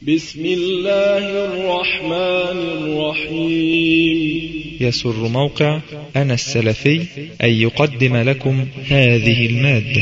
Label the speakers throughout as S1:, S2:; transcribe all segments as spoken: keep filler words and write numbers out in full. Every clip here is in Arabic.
S1: بسم الله الرحمن الرحيم.
S2: يسر موقع أنا السلفي أن يقدم لكم هذه المادة.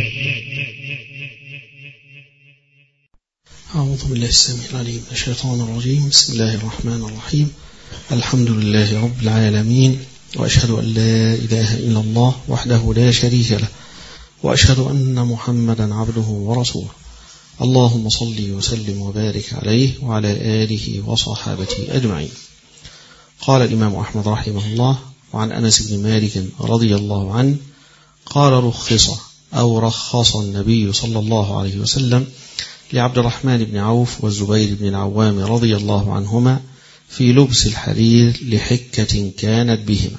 S3: أعوذ بالله السميع العليم من الشيطان الرجيم. بسم الله الرحمن الرحيم. الحمد لله رب العالمين، وأشهد أن لا إله إلا الله وحده لا شريك له، وأشهد أن محمدا عبده ورسوله. اللهم صل وسلم وبارك عليه وعلى آله وصحابته أجمعين. قال الإمام أحمد رحمه الله: وعن أنس بن مالك رضي الله عنه قال: رخص أو رخص النبي صلى الله عليه وسلم لعبد الرحمن بن عوف والزبير بن العوام رضي الله عنهما في لبس الحرير لحكة كانت بهما.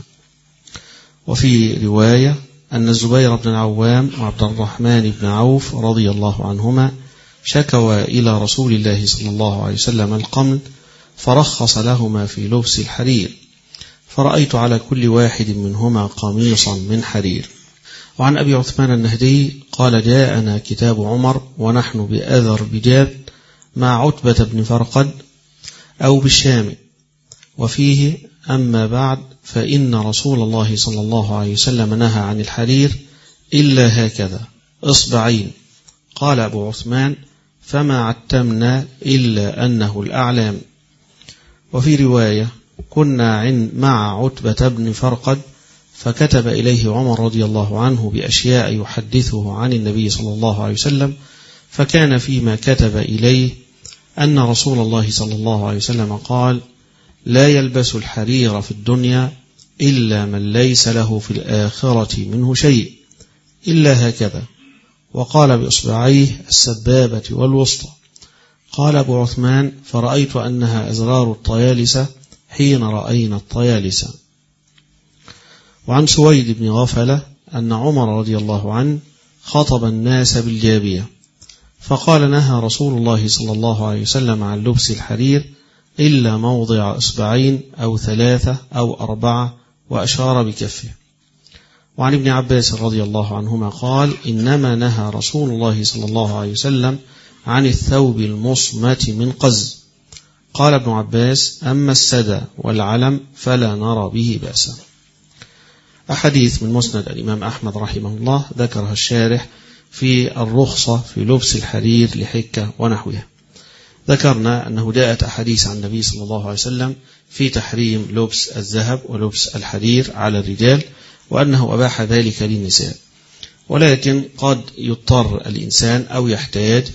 S3: وفي رواية أن الزبير بن العوام وعبد الرحمن بن عوف رضي الله عنهما شكوا إلى رسول الله صلى الله عليه وسلم القمل، فرخص لهما في لبس الحرير، فرأيت على كل واحد منهما قميصا من حرير. وعن أبي عثمان النهدي قال: جاءنا كتاب عمر ونحن بأذربيجان مع عتبة بن فرقد أو بالشام، وفيه: أما بعد فإن رسول الله صلى الله عليه وسلم نهى عن الحرير إلا هكذا إصبعين. قال أبو عثمان: فما عتمنا إلا أنه الأعلام. وفي رواية: كنا مع عتبة بن فرقد فكتب إليه عمر رضي الله عنه بأشياء يحدثه عن النبي صلى الله عليه وسلم، فكان فيما كتب إليه أن رسول الله صلى الله عليه وسلم قال: لا يلبس الحرير في الدنيا إلا من ليس له في الآخرة منه شيء إلا هكذا. وقال بإصبعيه السبابة والوسطى. قال أبو عثمان: فرأيت أنها أزرار الطيالسة حين رأينا الطيالسة. وعن سويد بن غفلة أن عمر رضي الله عنه خطب الناس بالجابية، فقال: نهى رسول الله صلى الله عليه وسلم عن لبس الحرير إلا موضع إصبعين أو ثلاثة أو أربعة، وأشار بكفه. وعن ابن عباس رضي الله عنهما قال: إنما نهى رسول الله صلى الله عليه وسلم عن الثوب المصمت من قز. قال ابن عباس: أما السدى والعلم فلا نرى به بأسا. أحاديث من مسند الإمام أحمد رحمه الله ذكرها الشارح في الرخصة في لبس الحرير لحكة ونحوها. ذكرنا أنه جاءت أحاديث عن النبي صلى الله عليه وسلم في تحريم لبس الذهب ولبس الحرير على الرجال، وأنه أباح ذلك للنساء، ولكن قد يضطر الإنسان أو يحتاج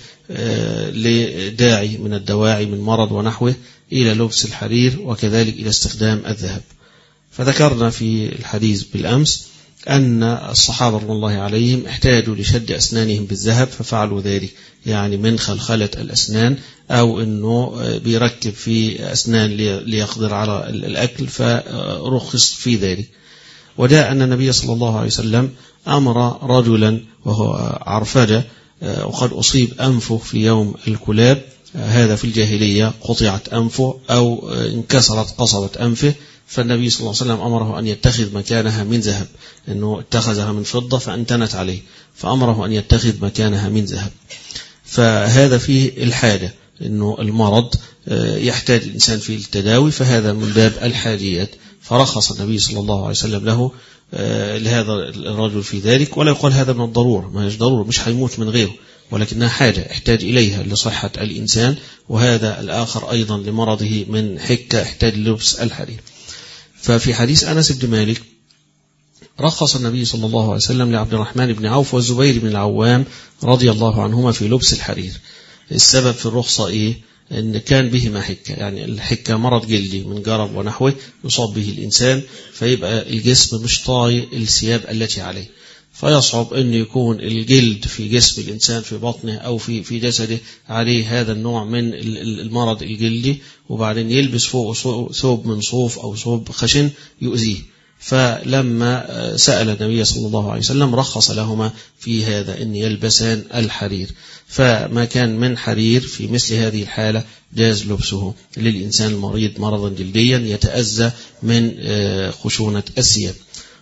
S3: لداعي من الدواعي من مرض ونحوه إلى لبس الحرير، وكذلك إلى استخدام الذهب. فذكرنا في الحديث بالأمس أن الصحابة رضي الله عليهم احتاجوا لشد أسنانهم بالذهب ففعلوا ذلك، يعني من خلخلة الأسنان أو أنه بيركب في أسنان ليقدر على الأكل، فرخص في ذلك. وجاء أن النبي صلى الله عليه وسلم أمر رجلا وهو عرفجة وقد أصيب أنفه في يوم الكلاب، هذا في الجاهلية، قطعت أنفه أو انكسرت قصبة أنفه، فالنبي صلى الله عليه وسلم أمره أن يتخذ مكانها من ذهب، أنه اتخذها من فضة فأنتنت عليه، فأمره أن يتخذ مكانها من ذهب. فهذا فيه الحاجة، أنه المرض يحتاج الإنسان في التداوي، فهذا من باب الحاجيات، فرخص النبي صلى الله عليه وسلم له لهذا الرجل في ذلك. ولا يقال هذا من الضرورة، ما هيش ضرورة، مش هيموت من غيره، ولكنها حاجة احتاج إليها لصحة الإنسان. وهذا الآخر أيضا لمرضه من حكة احتاج لبس الحرير. ففي حديث أنس بن مالك رخص النبي صلى الله عليه وسلم لعبد الرحمن بن عوف والزبير بن العوام رضي الله عنهما في لبس الحرير. السبب في الرخصة إيه؟ أن كان بهما حكة، يعني الحكة مرض جلدي من جرب ونحوه يصاب به الإنسان، فيبقى الجسم مش طايق الثياب التي عليه، فيصعب أن يكون الجلد في جسم الإنسان في بطنه أو في في جسده عليه هذا النوع من المرض الجلدي، وبعدين يلبس فوق ثوب من صوف أو ثوب خشن يؤذيه. فلما سأل النبي صلى الله عليه وسلم رخص لهما في هذا أن يلبسان الحرير، فما كان من حرير في مثل هذه الحالة جاز لبسه للإنسان المريض مرضا جلديا يتأذى من خشونة الثياب.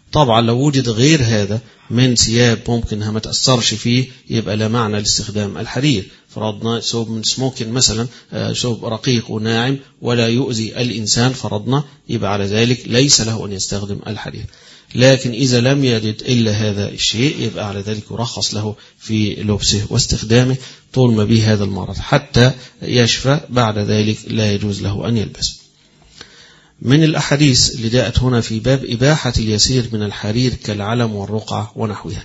S3: طبعا لو وجد غير هذا من ثياب ممكن ما تأثرش فيه يبقى لا معنى لاستخدام الحرير. فرضنا ثوب من سموكن مثلا، ثوب رقيق وناعم ولا يؤذي الإنسان فرضنا، يبقى على ذلك ليس له أن يستخدم الحرير. لكن إذا لم يجد إلا هذا الشيء يبقى على ذلك يرخص له في لبسه واستخدامه طول ما به هذا المرض حتى يشفى، بعد ذلك لا يجوز له أن يلبس. من الأحاديث اللي جاءت هنا في باب إباحة اليسير من الحرير كالعلم والرقعة ونحوها.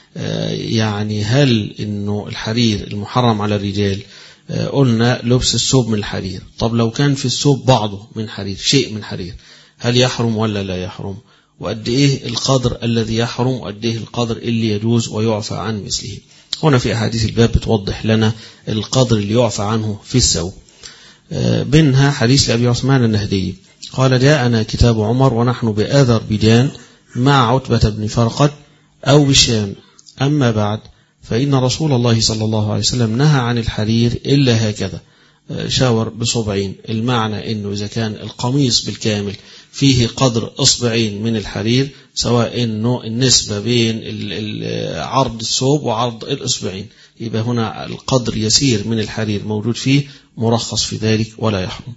S3: يعني هل إنه الحرير المحرم على الرجال، قلنا لبس الثوب من الحرير، طب لو كان في الثوب بعضه من حرير، شيء من حرير، هل يحرم ولا لا يحرم؟ وقد إيه القدر الذي يحرم وقد إيه القدر اللي يجوز ويعفى عن مثله؟ هنا في أحاديث الباب بتوضح لنا القدر اللي يعفى عنه في الثوب. بينها حديث لأبي عثمان النهدي قال: جاءنا كتاب عمر ونحن بآذربيجان مع عتبة بن فرقد أو بالشام، أما بعد فإن رسول الله صلى الله عليه وسلم نهى عن الحرير إلا هكذا، شاور بصبعين. المعنى إنه إذا كان القميص بالكامل فيه قدر إصبعين من الحرير، سواء إنه النسبة بين عرض الثوب وعرض الإصبعين، يبقى هنا القدر يسير من الحرير موجود فيه، مرخص في ذلك ولا يحرم.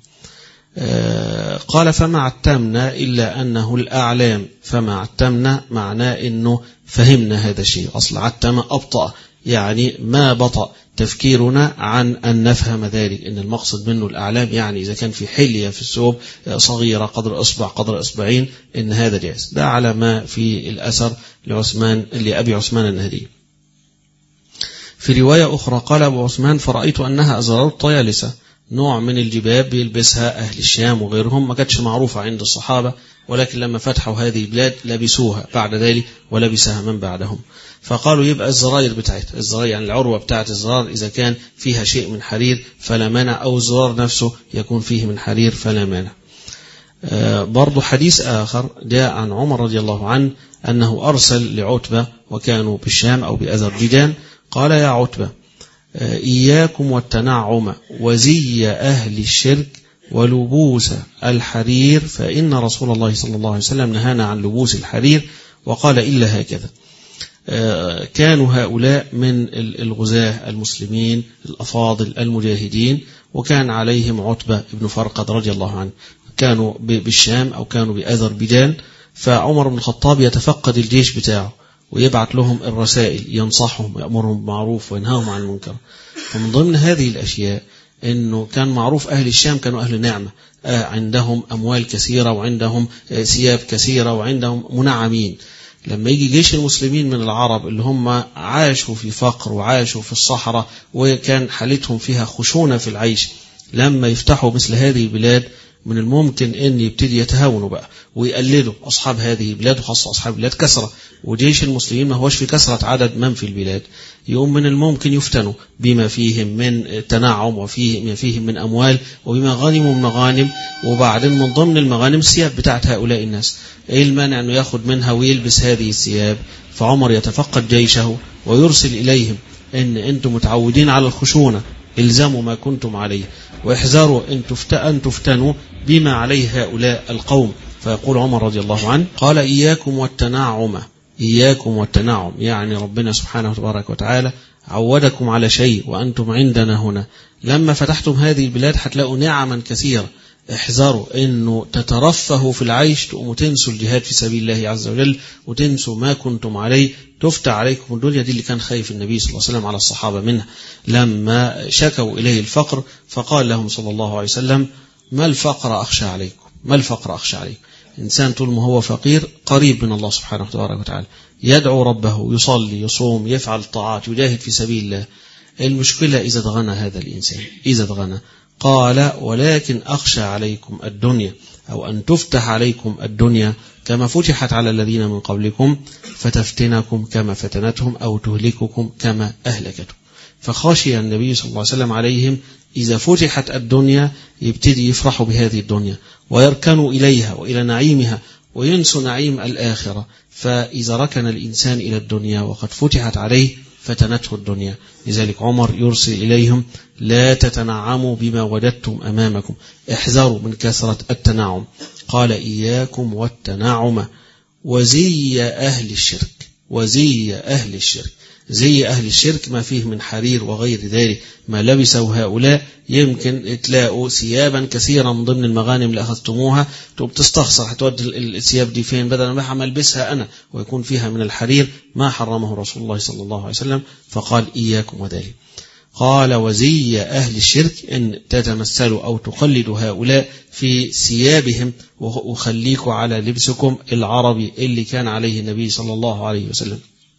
S3: قال: فما عتمنا إلا أنه الأعلام. فما عتمنا معناه إنه فهمنا هذا الشيء. أصل عتم أبطأ، يعني ما بطأ تفكيرنا عن أن نفهم ذلك، إن المقصد منه الأعلام، يعني إذا كان في حلية في الثوب صغيرة قدر إصبع قدر إصبعين إن هذا جائز. ده على ما في الأثر لعثمان لأبي عثمان النهدي. في رواية أخرى قال أبو عثمان: فرأيت أنها أزرار الطيالسة، نوع من الجباب بيلبسها أهل الشام وغيرهم، ما كانتش معروفة عند الصحابة، ولكن لما فتحوا هذه البلاد لبسوها بعد ذلك ولبسها من بعدهم. فقالوا يبقى الزراير بتاعتها، الزراير يعني العروة بتاعت الزرار إذا كان فيها شيء من حرير فلا مانع، أو الزرار نفسه يكون فيه من حرير فلا مانع. آه برضو حديث آخر جاء عن عمر رضي الله عنه أنه أرسل لعتبة وكانوا بالشام أو بأذربيجان، قال: يا عتبة، إياكم والتنعم وزي أهل الشرك ولبوس الحرير، فإن رسول الله صلى الله عليه وسلم نهانا عن لبوس الحرير وقال إلا هكذا. كانوا هؤلاء من الغزاة المسلمين الأفاضل المجاهدين، وكان عليهم عتبة بن فرقد رضي الله عنه، كانوا بالشام أو كانوا بأذربيجان. فعمر بن الخطاب يتفقد الجيش بتاعه ويبعث لهم الرسائل، ينصحهم ويأمرهم بالمعروف وينهاهم عن المنكر. ومن ضمن هذه الأشياء أنه كان معروف أهل الشام كانوا أهل نعمة، عندهم أموال كثيرة وعندهم ثياب كثيرة وعندهم منعمين. لما يجي جيش المسلمين من العرب اللي هم عاشوا في فقر وعاشوا في الصحراء وكان حالتهم فيها خشونة في العيش، لما يفتحوا مثل هذه البلاد من الممكن أن يبتدي يتهاونوا بقى ويقلدوا أصحاب هذه البلاد، وخاصة أصحاب البلاد كثرة، وجيش المسلمين ما هوش في كثرة عدد من في البلاد، يوم من الممكن يفتنوا بما فيهم من تنعم وفيه فيهم من أموال وبما غنموا من مغانم. وبعدين من ضمن المغانم الثياب بتاعت هؤلاء الناس، إيه المانع أنه يأخذ منها ويلبس هذه الثياب؟ فعمر يتفقد جيشه ويرسل إليهم إن أنتم متعودين على الخشونة، الزموا ما كنتم عليه واحذروا أن تفتنوا بما عليه هؤلاء القوم. فيقول عمر رضي الله عنه قال: إياكم والتنعم. إياكم والتنعم يعني ربنا سبحانه وتبارك وتعالى عودكم على شيء وأنتم عندنا هنا، لما فتحتم هذه البلاد هتلاقوا نعما كثيرة، احذروا أنه تترفهوا في العيش، تقوموا تنسوا الجهاد في سبيل الله عز وجل وتنسوا ما كنتم عليه، تفتح عليكم الدنيا. دي اللي كان خايف النبي صلى الله عليه وسلم على الصحابة منها لما شكوا إليه الفقر، فقال لهم صلى الله عليه وسلم: ما الفقر أخشى عليكم، ما الفقر أخشى عليكم. إنسان طول ما هو فقير قريب من الله سبحانه وتعالى، يدعو ربه، يصلي، يصوم، يفعل الطاعات، يجاهد في سبيل الله. المشكلة إذا اتغنى هذا الإنسان، إذا اتغنى. قال: ولكن أخشى عليكم الدنيا، أو أن تفتح عليكم الدنيا كما فتحت على الذين من قبلكم فتفتنكم كما فتنتهم، أو تهلككم كما أهلكتهم. فخشي النبي صلى الله عليه وسلم عليهم إذا فتحت الدنيا يبتدي يفرحوا بهذه الدنيا ويركنوا إليها وإلى نعيمها وينسوا نعيم الآخرة. فإذا ركن الإنسان إلى الدنيا وقد فتحت عليه فتنته الدنيا. لذلك عمر يرسل إليهم: لا تتنعموا بما وجدتم أمامكم، احذروا من كثرة التنعم. قال: إياكم والتنعم وزي أهل الشرك. وزي أهل الشرك، زي أهل الشرك ما فيه من حرير وغير ذلك ما لبسه هؤلاء. يمكن تلاقوا ثيابا كثيرا من ضمن المغانم اللي أخذتموها تبقى تستخسر هتودي الثياب دي فين، بدل ما ألبسها أنا ويكون فيها من الحرير ما حرمه رسول الله صلى الله عليه وسلم، فقال إياكم وذلك. قال وزي أهل الشرك أن تتمثلوا أو تقلدوا هؤلاء في ثيابهم، وخليكوا على لبسكم العربي اللي كان عليه النبي صلى الله عليه وسلم.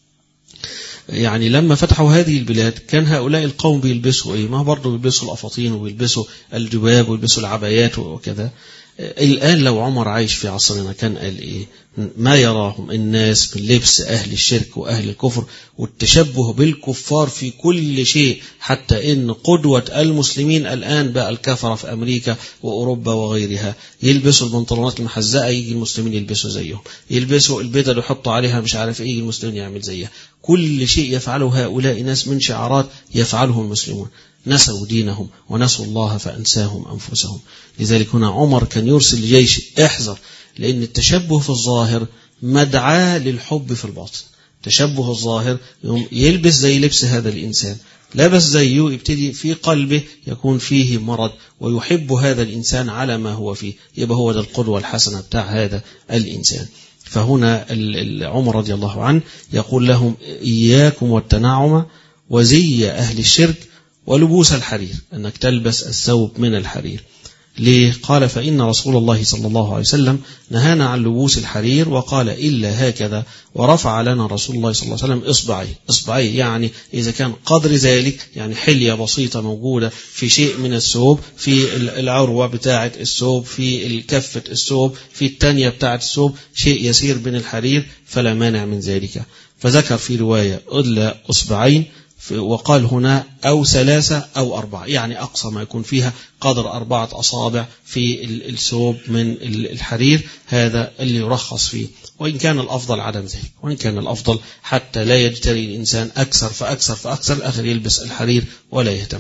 S3: يعني لما فتحوا هذه البلاد كان هؤلاء القوم بيلبسوا ايه؟ ما برضه بيلبسوا الأفاطين وبيلبسوا الجباب وبيلبسوا العبايات وكذا. الآن لو عمر عايش في عصرنا كان قال ايه؟ ما يراهم الناس من لبس أهل الشرك وأهل الكفر والتشبه بالكفار في كل شيء، حتى إن قدوة المسلمين الآن بقى الكفرة في أمريكا وأوروبا وغيرها، يلبسوا البنطلونات المحزقة يجي المسلمين يلبسوا زيهم، يلبسوا البدل ويحطوا عليها مش عارف إيه المسلمين يعمل زيها. كل شيء يفعله هؤلاء ناس من شعارات يفعله المسلمون. نسوا دينهم ونسوا الله فأنساهم أنفسهم. لذلك هنا عمر كان يرسل الجيش احذر، لأن التشبه في الظاهر مدعاة للحب في الباطن. تشبه الظاهر يلبس زي لبس هذا الإنسان، لبس زيه يبتدي في قلبه يكون فيه مرض ويحب هذا الإنسان على ما هو فيه، يبقى هو ده القدوة الحسنة بتاع هذا الإنسان. فهنا عمر رضي الله عنه يقول لهم إياكم والتنعم وزي أهل الشرك ولبوس الحرير، أنك تلبس الثوب من الحرير. ليه؟ قال فإن رسول الله صلى الله عليه وسلم نهانا عن لبوس الحرير وقال إلا هكذا، ورفع لنا رسول الله صلى الله عليه وسلم إصبعيه. إصبعيه يعني إذا كان قدر ذلك، يعني حلية بسيطة موجودة في شيء من الثوب، في العروة بتاعة الثوب، في الكفة الثوب، في التانية بتاعة الثوب، شيء يسير من الحرير فلا مانع من ذلك. فذكر في رواية إلا أصبعين، وقال هنا أو ثلاثة أو أربعة، يعني أقصى ما يكون فيها قدر أربعة أصابع في الثوب من الحرير، هذا اللي يرخص فيه. وإن كان الأفضل عدم ذلك، وإن كان الأفضل حتى لا يجتري الإنسان أكثر فأكثر فأكثر الآخر يلبس الحرير ولا يهتم.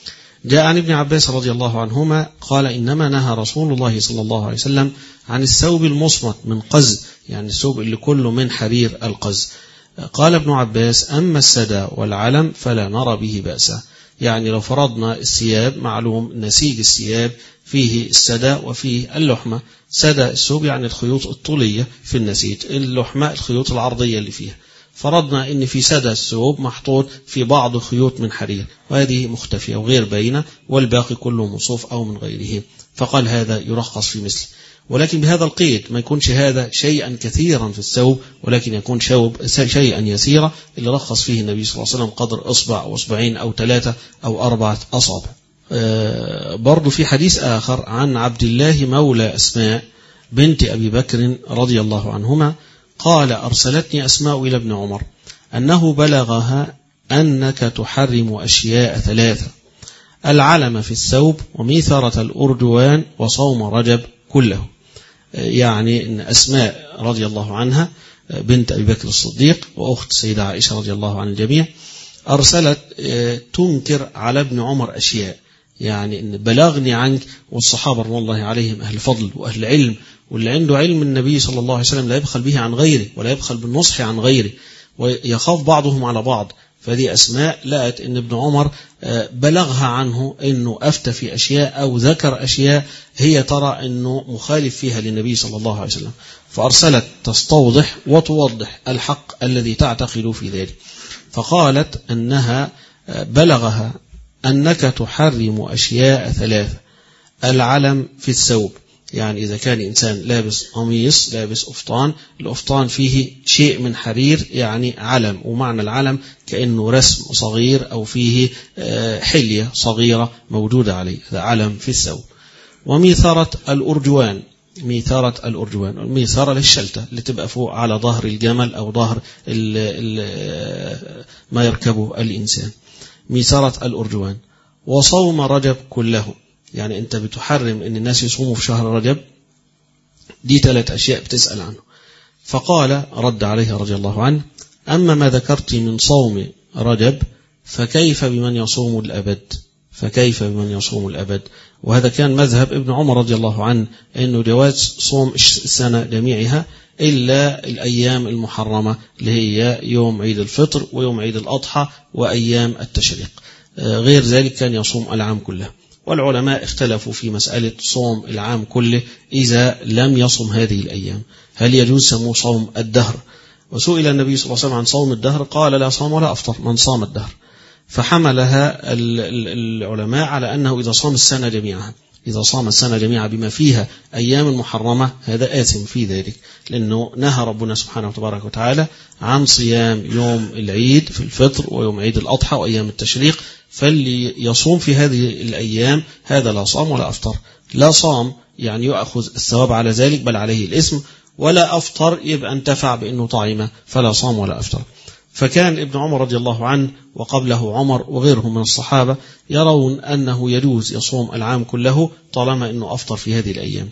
S3: جاء عن ابن عباس رضي الله عنهما قال إنما نهى رسول الله صلى الله عليه وسلم عن الثوب المصمت من قز، يعني الثوب اللي كله من حرير القز. قال ابن عباس أما السدى والعلم فلا نرى به بأسا. يعني لو فرضنا الثياب، معلوم نسيج الثياب فيه السدى وفيه اللحمة. سدى الثوب يعني الخيوط الطولية في النسيج، اللحمة الخيوط العرضية اللي فيها. فرضنا ان في سدى الثوب محطوط في بعض خيوط من حرير، وهذه مختفية وغير باينة، والباقي كله مصوف أو من غيره، فقال هذا يرخص في مثله. ولكن بهذا القيد، ما يكونش هذا شيئا كثيرا في الثوب، ولكن يكون شوب شيئا يسيرا اللي رخص فيه النبي صلى الله عليه وسلم قدر أصبع أو أصبعين أو ثلاثة أو أربعة أصابع. أه برضو في حديث آخر عن عبد الله مولى أسماء بنت أبي بكر رضي الله عنهما قال أرسلتني أسماء إلى ابن عمر أنه بلغها أنك تحرم أشياء ثلاثة: العلم في الثوب وميثرة الأردوان وصوم رجب كله. يعني أن أسماء رضي الله عنها بنت أبي بكر الصديق وأخت سيدة عائشة رضي الله عن الجميع أرسلت تنكر على ابن عمر أشياء، يعني أن بلغني عنك، والصحابة رضي الله عليهم أهل فضل وأهل علم، واللي عنده علم النبي صلى الله عليه وسلم لا يبخل به عن غيره ولا يبخل بالنصح عن غيره، ويخاف بعضهم على بعض. فدي أسماء لقت أن ابن عمر بلغها عنه أنه أفتى في أشياء أو ذكر أشياء هي ترى أنه مخالف فيها للنبي صلى الله عليه وسلم، فأرسلت تستوضح وتوضح الحق الذي تعتقد في ذلك. فقالت أنها بلغها أنك تحرم أشياء ثلاثة: العلم في الثوب، يعني إذا كان إنسان لابس قميص لابس أفطان، الأفطان فيه شيء من حرير يعني علم، ومعنى العلم كأنه رسم صغير أو فيه حلية صغيرة موجودة عليه، هذا علم في الثوب. وميثرة الأرجوان، ميثرة الأرجوان، الميثرة للشلتة اللي تبقى فوق على ظهر الجمل أو ظهر ال ال ما يركبه الإنسان، ميثرة الأرجوان. وصوم رجب كله، يعني أنت بتحرم أن الناس يصوموا في شهر رجب، دي ثلاث أشياء بتسأل عنه. فقال رد عليه رضي الله عنه: أما ما ذكرت من صوم رجب فكيف بمن يصوم الأبد، فكيف بمن يصوم الأبد. وهذا كان مذهب ابن عمر رضي الله عنه، أنه جواز صوم السنة جميعها، إلا الأيام المحرمة اللي هي يوم عيد الفطر ويوم عيد الأضحى وأيام التشريق، غير ذلك كان يصوم العام كله. والعلماء اختلفوا في مسألة صوم العام كله إذا لم يصم هذه الأيام، هل يجوز سموه صوم الدهر؟ وسئل النبي صلى الله عليه وسلم عن صوم الدهر قال لا صام ولا أفطر من صام الدهر، فحملها العلماء على أنه إذا صام السنة جميعها، إذا صام السنة جميعا بما فيها أيام محرمة هذا آثم في ذلك، لأنه نهى ربنا سبحانه وتبارك وتعالى عن صيام يوم العيد في الفطر ويوم عيد الأضحى وأيام التشريق، فاللي يصوم في هذه الأيام هذا لا صام ولا أفطر. لا صام يعني يأخذ الثواب على ذلك بل عليه الإثم، ولا أفطر يبقى انتفع بأنه طعم فلا صام ولا أفطر. فكان ابن عمر رضي الله عنه وقبله عمر وغيرهم من الصحابة يرون أنه يجوز يصوم العام كله طالما أنه أفطر في هذه الأيام.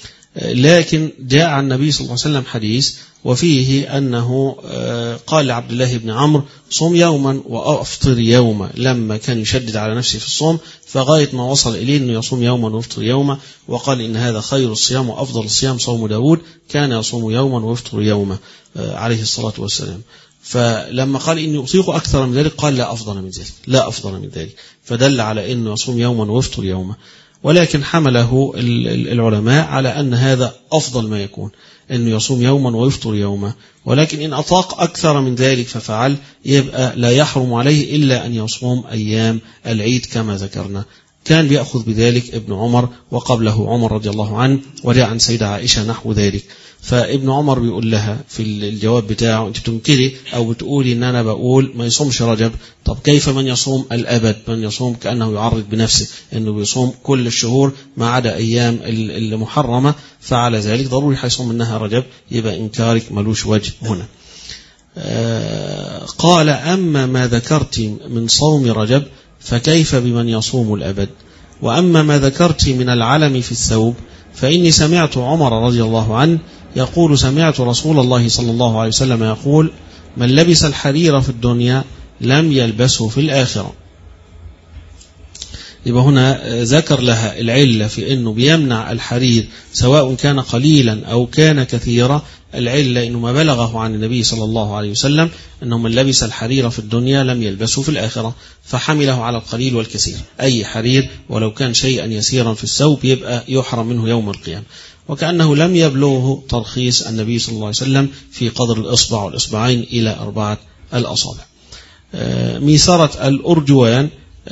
S3: لكن جاء عن النبي صلى الله عليه وسلم حديث وفيه أنه قال لعبد الله بن عمرو صوم يوما وأفطر يوما، لما كان يشدد على نفسه في الصوم فغاية ما وصل إليه أنه يصوم يوما ويفطر يوما، وقال إن هذا خير الصيام وأفضل الصيام صوم داود كان يصوم يوما ويفطر يوما عليه الصلاة والسلام. فلما قال إني أطيق أكثر من ذلك قال لا أفضل من ذلك، لا أفضل من ذلك، فدل على أنه يصوم يوما ويفطر يوما. ولكن حمله العلماء على أن هذا أفضل ما يكون، أنه يصوم يوما ويفطر يوما، ولكن إن أطاق أكثر من ذلك ففعل يبقى لا يحرم عليه إلا أن يصوم أيام العيد كما ذكرنا. كان بيأخذ بذلك ابن عمر وقبله عمر رضي الله عنه، وجاء عن سيدة عائشة نحو ذلك. فابن عمر بيقول لها في الجواب بتاعه أنت بتنكري أو بتقولي إن أنا بقول ما يصومش رجب، طب كيف من يصوم الأبد؟ من يصوم كأنه يعرض بنفسه أنه بيصوم كل الشهور ما عدا أيام المحرمة، فعلى ذلك ضروري حيصوم منها رجب، يبقى إنكارك ملوش وجه هنا. قال أما ما ذكرت من صوم رجب فكيف بمن يصوم الأبد؟ وأما ما ذكرت من العلم في الثوب فإني سمعت عمر رضي الله عنه يقول سمعت رسول الله صلى الله عليه وسلم يقول من لبس الحرير في الدنيا لم يلبسه في الآخرة. يبقى هنا ذكر لها العلة في أنه بيمنع الحرير سواء كان قليلا أو كان كثيرا. العلة أنه ما بلغه عن النبي صلى الله عليه وسلم أنه من لبس الحرير في الدنيا لم يلبسه في الآخرة، فحمله على القليل والكثير، أي حرير ولو كان شيئا يسيرا في الثوب يبقى يحرم منه يوم القيامة. وكأنه لم يبلغه ترخيص النبي صلى الله عليه وسلم في قدر الإصبع والإصبعين إلى أربعة الأصابع. ميسرة الأرجوان،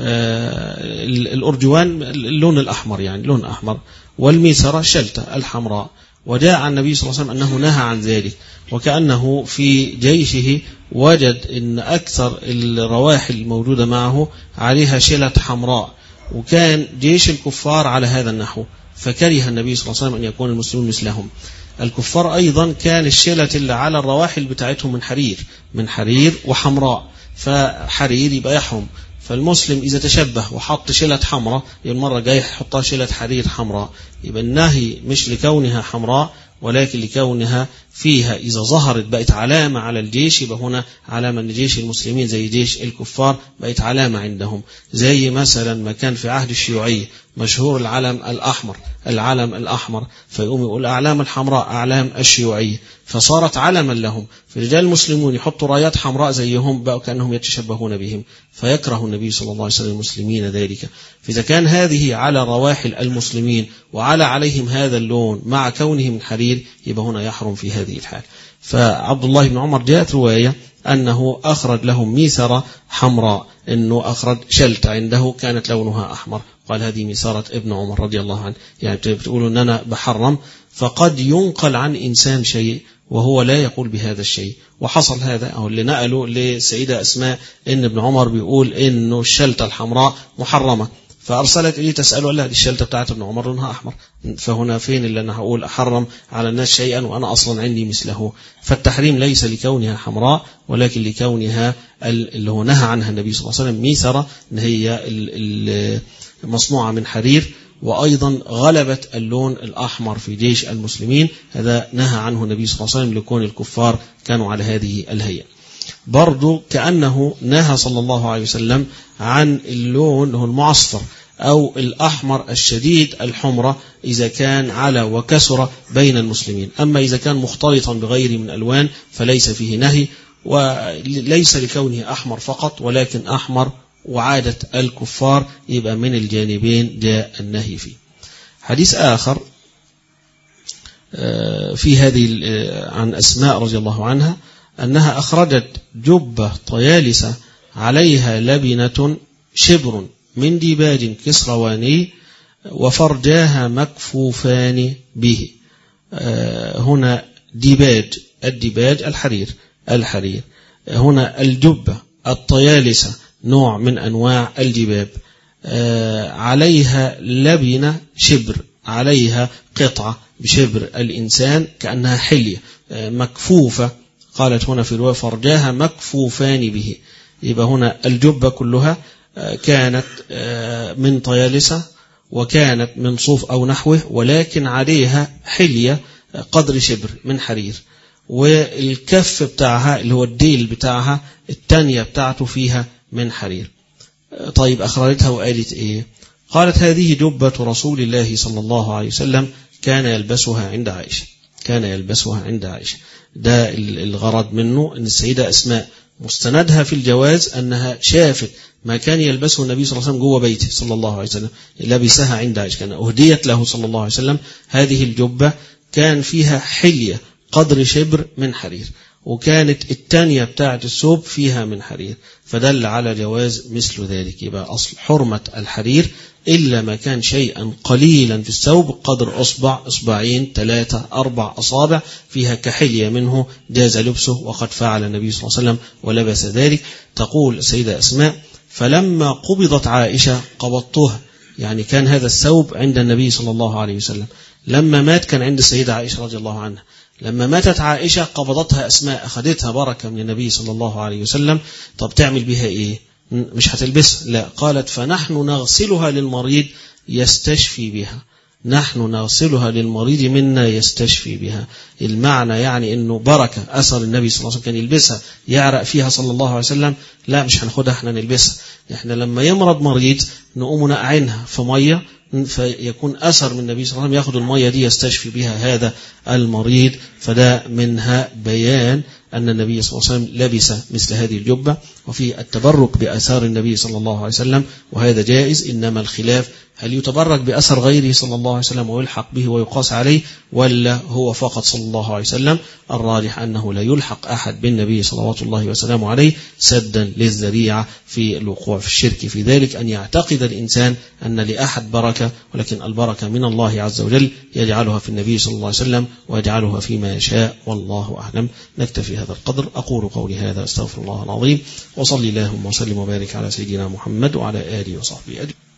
S3: الأرجوان اللون الأحمر يعني لون أحمر، والميسرة شلتة الحمراء. وجاء عن النبي صلى الله عليه وسلم أنه نهى عن ذلك، وكأنه في جيشه وجد أن أكثر الرواحل الموجودة معه عليها شلة حمراء، وكان جيش الكفار على هذا النحو، فكره النبي صلى الله عليه وسلم أن يكون المسلمون مثلهم. الكفار أيضا كان الشلة اللي على الرواحل بتاعتهم من حرير من حرير وحمراء، فحرير يبقى يحرم. فالمسلم إذا تشبه وحط شلة حمراء المرة جاي يحطها شلة حرير حمراء، يبقى النهي مش لكونها حمراء ولكن لكونها فيها إذا ظهرت بقت علامة على الجيش، يبقى هنا علامة أن جيش المسلمين زي جيش الكفار بقت علامة عندهم. زي مثلا ما كان في عهد الشيوعية مشهور العلم الأحمر العلم الأحمر، فيقوم يقول أعلام الحمراء أعلام الشيوعية، فصارت علما لهم. فرجال المسلمون يحطوا رايات حمراء زيهم بقوا كأنهم يتشبهون بهم، فيكره النبي صلى الله عليه وسلم المسلمين ذلك. فإذا كان هذه على رواحل المسلمين وعلى عليهم هذا اللون مع كونه من حرير يبقى هنا يحرم في هذه الحال. فعبد الله بن عمر جاءت رواية أنه أخرج لهم ميسرة حمراء، أنه أخرج شلت عنده كانت لونها أحمر، قال هذه ميسرة ابن عمر رضي الله عنه. يعني بتقولوا أن أنا بحرم، فقد ينقل عن إنسان شيء وهو لا يقول بهذا الشيء. وحصل هذا أو اللي نقلوا لسيدة أسماء إن ابن عمر بيقول إنه الشلتة الحمراء محرمة، فأرسلت إليه تسأله قال لها دي الشلتة بتاعت ابن عمر لونها أحمر، فهنا فين اللي أنا هقول أحرم على الناس شيئا وأنا أصلا عندي مثله؟ فالتحريم ليس لكونها حمراء ولكن لكونها اللي هو نهى عنها النبي صلى الله عليه وسلم ميسرة، إن هي مصنوعة من حرير، وأيضا غلبت اللون الأحمر في جيش المسلمين، هذا نهى عنه النبي صلى الله عليه وسلم لكون الكفار كانوا على هذه الهيئة. برضو كأنه نهى صلى الله عليه وسلم عن اللون هو المعصفر أو الأحمر الشديد الحمرة إذا كان على وكسر بين المسلمين. أما إذا كان مختلطا بغير من ألوان فليس فيه نهي، وليس لكونه أحمر فقط ولكن أحمر وعادة الكفار، يبقى من الجانبين جاء النهي فيه. حديث آخر في هذه عن أسماء رضي الله عنها أنها أخرجت جبة طيالسة عليها لبنة شبر من ديباج كسرواني وفرجاها مكفوفان به. هنا ديباج، الديباج الحرير، الحرير هنا الجبة الطيالسة نوع من أنواع الجباب، عليها لبنة شبر، عليها قطعة بشبر الإنسان كأنها حلية مكفوفة. قالت هنا في رواية فرجاها مكفوفان به، يبقى هنا الجبة كلها كانت من طيالسة وكانت من صوف أو نحوه، ولكن عليها حلية قدر شبر من حرير، والكف بتاعها اللي هو الديل بتاعها التانية بتاعته فيها من حرير. طيب أخرجتها وقالت إيه؟ قالت هذه جبة رسول الله صلى الله عليه وسلم كان يلبسها عند عائشة، كان يلبسها عند عائشة. ده الغرض منه أن السيدة أسماء مستندها في الجواز أنها شافت ما كان يلبسه النبي صلى الله عليه وسلم جوه بيته صلى الله عليه وسلم، لبسها عند عائشة، كان أهديت له صلى الله عليه وسلم هذه الجبة كان فيها حلية قدر شبر من حرير، وكانت التانية بتاعة الثوب فيها من حرير، فدل على جواز مثل ذلك. يبقى أصل حرمة الحرير إلا ما كان شيئا قليلا في الثوب قدر أصبع، أصبعين، ثلاثة، أربع أصابع فيها كحلية منه جاز لبسه، وقد فعل النبي صلى الله عليه وسلم ولبس ذلك. تقول السيدة أسماء فلما قبضت عائشة قبضتها، يعني كان هذا الثوب عند النبي صلى الله عليه وسلم، لما مات كان عند السيدة عائشة رضي الله عنها، لما ماتت عائشة قبضتها أسماء، أخذتها بركة من النبي صلى الله عليه وسلم. طب تعمل بها إيه؟ مش هتلبسها، لا، قالت فنحن نغسلها للمريض يستشفي بها، نحن نغسلها للمريض منا يستشفي بها. المعنى يعني انه بركة اثر النبي صلى الله عليه وسلم كان يلبسها يعرق فيها صلى الله عليه وسلم، لا مش هناخدها احنا نلبسها، احنا لما يمرض مريض نقوم نقعينها في مية فيكون أثر من النبي صلى الله عليه وسلم يأخذ المية دي يستشفي بها هذا المريض. فده منها بيان أن النبي صلى الله عليه وسلم لبس مثل هذه الجبة، وفي التبرك بأثار النبي صلى الله عليه وسلم، وهذا جائز. إنما الخلاف هل يتبرك بأثر غيره صلى الله عليه وسلم ويلحق به ويقاس عليه، ولا هو فقط صلى الله عليه وسلم؟ الراجح أنه لا يلحق أحد بالنبي صلوات الله وسلامه عليه سدا للذريعة في الوقوع في الشرك في ذلك، أن يعتقد الإنسان أن لأحد بركة، ولكن البركة من الله عز وجل يجعلها في النبي صلى الله عليه وسلم ويجعلها فيما يشاء، والله أعلم. نكتفي هذا القدر. أقول قولي هذا، أستغفر الله العظيم، وصلي اللهم وسلم وبارك على سيدنا محمد وعلى آله وصحبه أجمعين.